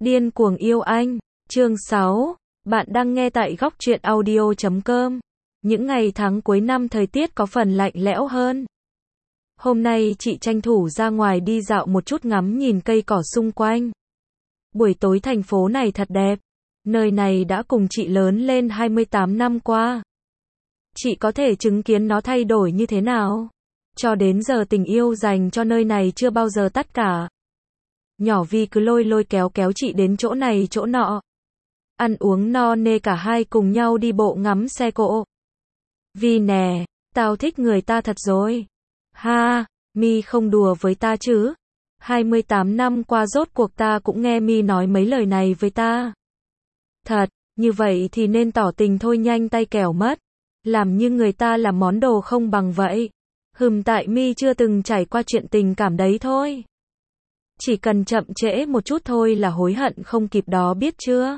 Điên cuồng yêu anh, chương 6, bạn đang nghe tại góc truyện audio.com. Những ngày tháng cuối năm thời tiết có phần lạnh lẽo hơn. Hôm nay chị tranh thủ ra ngoài đi dạo một chút ngắm nhìn cây cỏ xung quanh. Buổi tối thành phố này thật đẹp. Nơi này đã cùng chị lớn lên 28 năm qua. Chị có thể chứng kiến nó thay đổi như thế nào. Cho đến giờ tình yêu dành cho nơi này chưa bao giờ tắt cả. Nhỏ Vi cứ lôi kéo chị đến chỗ này chỗ nọ. Ăn uống no nê cả hai cùng nhau đi bộ ngắm xe cộ. Vi nè, tao thích người ta thật rồi. Ha, Mi không đùa với ta chứ. 28 năm qua rốt cuộc ta cũng nghe Mi nói mấy lời này với ta. Thật, như vậy thì nên tỏ tình thôi, nhanh tay kẻo mất. Làm như người ta là món đồ không bằng vậy. Tại Mi chưa từng trải qua chuyện tình cảm đấy thôi. Chỉ cần chậm trễ một chút thôi là hối hận không kịp đó, biết chưa?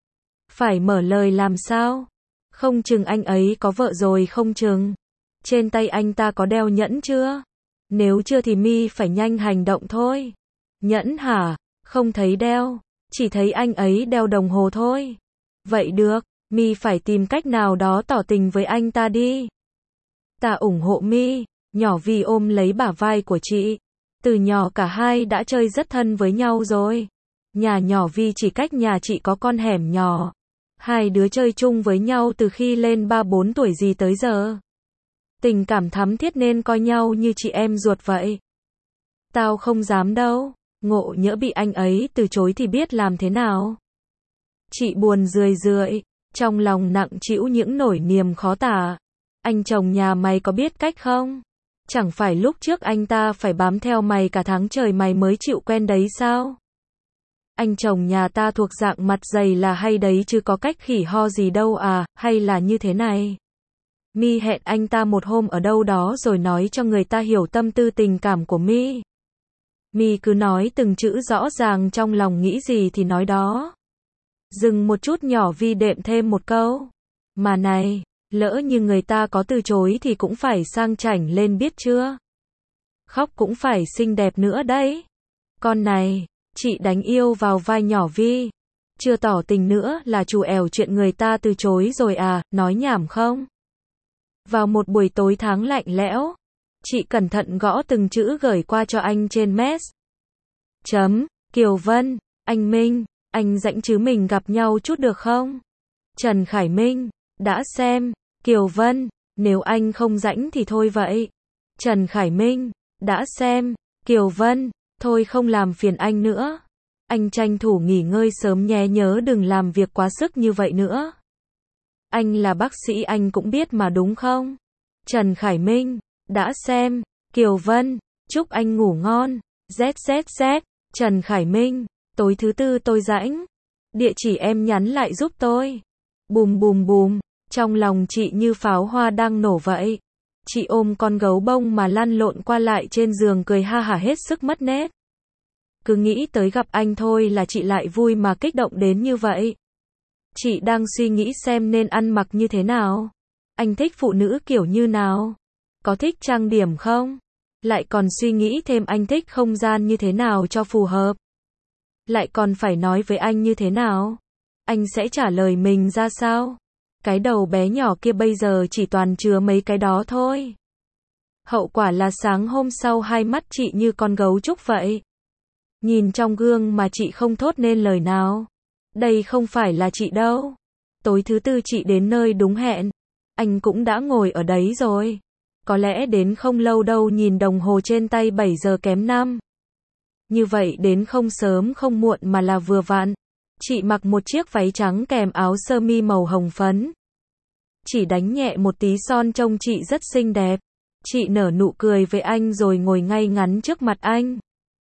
Phải mở lời làm sao? Không chừng anh ấy có vợ rồi, không chừng. Trên tay anh ta có đeo nhẫn chưa? Nếu chưa thì Mi phải nhanh hành động thôi. Nhẫn hả? Không thấy đeo. Chỉ thấy anh ấy đeo đồng hồ thôi. Vậy được, Mi phải tìm cách nào đó tỏ tình với anh ta đi. Ta ủng hộ Mi. Nhỏ Vi ôm lấy bả vai của chị. Từ nhỏ cả hai đã chơi rất thân với nhau rồi. Nhà nhỏ Vi chỉ cách nhà chị có con hẻm nhỏ. Hai đứa chơi chung với nhau từ khi lên 3-4 tuổi gì tới giờ. Tình cảm thắm thiết nên coi nhau như chị em ruột vậy. Tao không dám đâu. Ngộ nhỡ bị anh ấy từ chối thì biết làm thế nào. Chị buồn rười, trong lòng nặng trĩu những nỗi niềm khó tả. Anh chồng nhà mày có biết cách không? Chẳng phải lúc trước anh ta phải bám theo mày cả tháng trời mày mới chịu quen đấy sao? Anh chồng nhà ta thuộc dạng mặt dày là hay đấy chứ có cách khỉ ho gì đâu à, hay là như thế này. Mi hẹn anh ta một hôm ở đâu đó rồi nói cho người ta hiểu tâm tư tình cảm của Mi. Mi cứ nói từng chữ rõ ràng, trong lòng nghĩ gì thì nói đó. Dừng một chút, nhỏ Vi đệm thêm một câu. Mà này, lỡ như người ta có từ chối thì cũng phải sang chảnh lên, biết chưa? Khóc cũng phải xinh đẹp nữa đấy. Con này, chị đánh yêu vào vai nhỏ Vi. Chưa tỏ tình nữa là trù ẻo chuyện người ta từ chối rồi à, nói nhảm không? Vào một buổi tối tháng lạnh lẽo, chị cẩn thận gõ từng chữ gửi qua cho anh trên mess. Kiều Vân, anh Minh, anh rảnh chứ, mình gặp nhau chút được không? Trần Khải Minh, đã xem. Kiều Vân, nếu anh không rảnh thì thôi vậy. Trần Khải Minh, đã xem. Kiều Vân, thôi không làm phiền anh nữa. Anh tranh thủ nghỉ ngơi sớm nhé, nhớ đừng làm việc quá sức như vậy nữa. Anh là bác sĩ anh cũng biết mà đúng không? Trần Khải Minh, đã xem. Kiều Vân, chúc anh ngủ ngon. ZZZ, Trần Khải Minh, tối thứ tư tôi rảnh. Địa chỉ em nhắn lại giúp tôi. Bùm bùm bùm, trong lòng chị như pháo hoa đang nổ vậy. Chị ôm con gấu bông mà lăn lộn qua lại trên giường cười ha hả hết sức mất nét. Cứ nghĩ tới gặp anh thôi là chị lại vui mà kích động đến như vậy. Chị đang suy nghĩ xem nên ăn mặc như thế nào. Anh thích phụ nữ kiểu như nào? Có thích trang điểm không? Lại còn suy nghĩ thêm anh thích không gian như thế nào cho phù hợp. Lại còn phải nói với anh như thế nào? Anh sẽ trả lời mình ra sao? Cái đầu bé nhỏ kia bây giờ chỉ toàn chứa mấy cái đó thôi. Hậu quả là sáng hôm sau hai mắt chị như con gấu trúc vậy. Nhìn trong gương mà chị không thốt nên lời nào. Đây không phải là chị đâu. Tối thứ tư chị đến nơi đúng hẹn. Anh cũng đã ngồi ở đấy rồi. Có lẽ đến không lâu đâu, nhìn đồng hồ trên tay 7 giờ kém 5. Như vậy đến không sớm không muộn mà là vừa vặn. Chị mặc một chiếc váy trắng kèm áo sơ mi màu hồng phấn. Chỉ đánh nhẹ một tí son trông chị rất xinh đẹp. Chị nở nụ cười với anh rồi ngồi ngay ngắn trước mặt anh.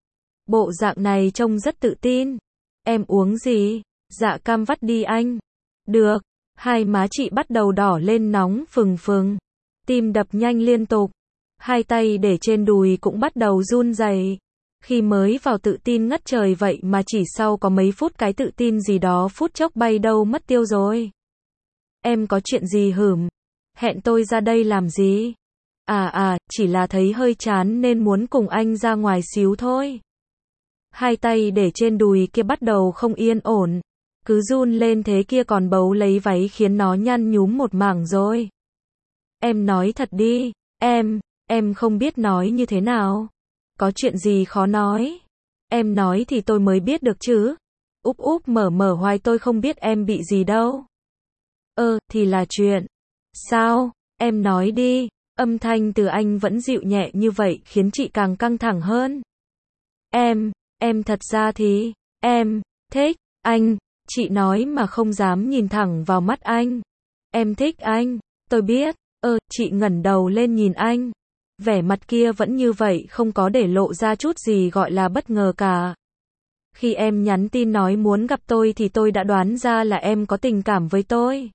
Bộ dạng này trông rất tự tin. Em uống gì? Dạ cam vắt đi anh. Được. Hai má chị bắt đầu đỏ lên nóng phừng phừng. Tim đập nhanh liên tục. Hai tay để trên đùi cũng bắt đầu run rẩy. Khi mới vào tự tin ngất trời vậy mà chỉ sau có mấy phút cái tự tin gì đó phút chốc bay đâu mất tiêu rồi. Em có chuyện gì hửm? Hẹn tôi ra đây làm gì? Chỉ là thấy hơi chán nên muốn cùng anh ra ngoài xíu thôi. Hai tay để trên đùi kia bắt đầu không yên ổn. Cứ run lên thế kia còn bấu lấy váy khiến nó nhăn nhúm một mảng rồi. Em nói thật đi, em không biết nói như thế nào. Có chuyện gì khó nói? Em nói thì tôi mới biết được chứ. Úp úp mở hoài tôi không biết em bị gì đâu. Thì là chuyện. Sao? Em nói đi. Âm thanh từ anh vẫn dịu nhẹ như vậy khiến chị càng căng thẳng hơn. Em thật ra thì, em thích anh. Chị nói mà không dám nhìn thẳng vào mắt anh. Em thích anh, tôi biết. Chị ngẩng đầu lên nhìn anh. Vẻ mặt kia vẫn như vậy, không có để lộ ra chút gì gọi là bất ngờ cả. Khi em nhắn tin nói muốn gặp tôi thì tôi đã đoán ra là em có tình cảm với tôi.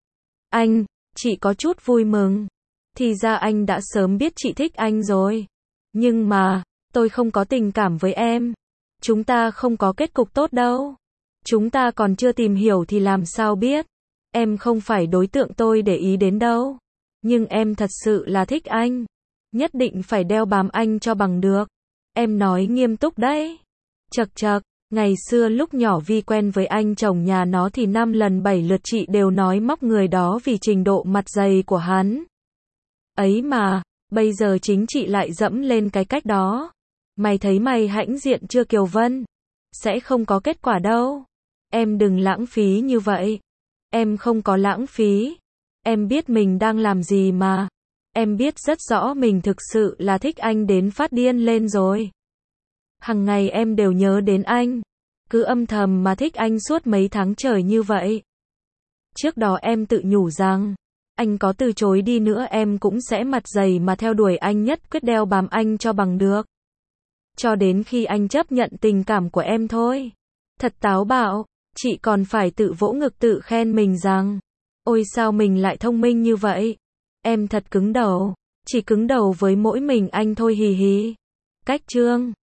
Chị có chút vui mừng. Thì ra anh đã sớm biết chị thích anh rồi. Nhưng mà, tôi không có tình cảm với em. Chúng ta không có kết cục tốt đâu. Chúng ta còn chưa tìm hiểu thì làm sao biết. Em không phải đối tượng tôi để ý đến đâu. Nhưng em thật sự là thích anh. Nhất định phải đeo bám anh cho bằng được. Em nói nghiêm túc đấy. Chậc, ngày xưa lúc nhỏ Vi quen với anh chồng nhà nó thì 5 lần 7 lượt chị đều nói móc người đó vì trình độ mặt dày của hắn. Ấy mà, bây giờ chính chị lại dẫm lên cái cách đó. Mày thấy mày hãnh diện chưa Kiều Vân? Sẽ không có kết quả đâu. Em đừng lãng phí như vậy. Em không có lãng phí. Em biết mình đang làm gì mà. Em biết rất rõ mình thực sự là thích anh đến phát điên lên rồi. Hằng ngày em đều nhớ đến anh. Cứ âm thầm mà thích anh suốt mấy tháng trời như vậy. Trước đó em tự nhủ rằng, anh có từ chối đi nữa em cũng sẽ mặt dày mà theo đuổi anh, nhất quyết đeo bám anh cho bằng được. Cho đến khi anh chấp nhận tình cảm của em thôi. Thật táo bạo, chị còn phải tự vỗ ngực tự khen mình rằng, ôi sao mình lại thông minh như vậy. Em thật cứng đầu, chỉ cứng đầu với mỗi mình anh thôi hì hì. Cách chương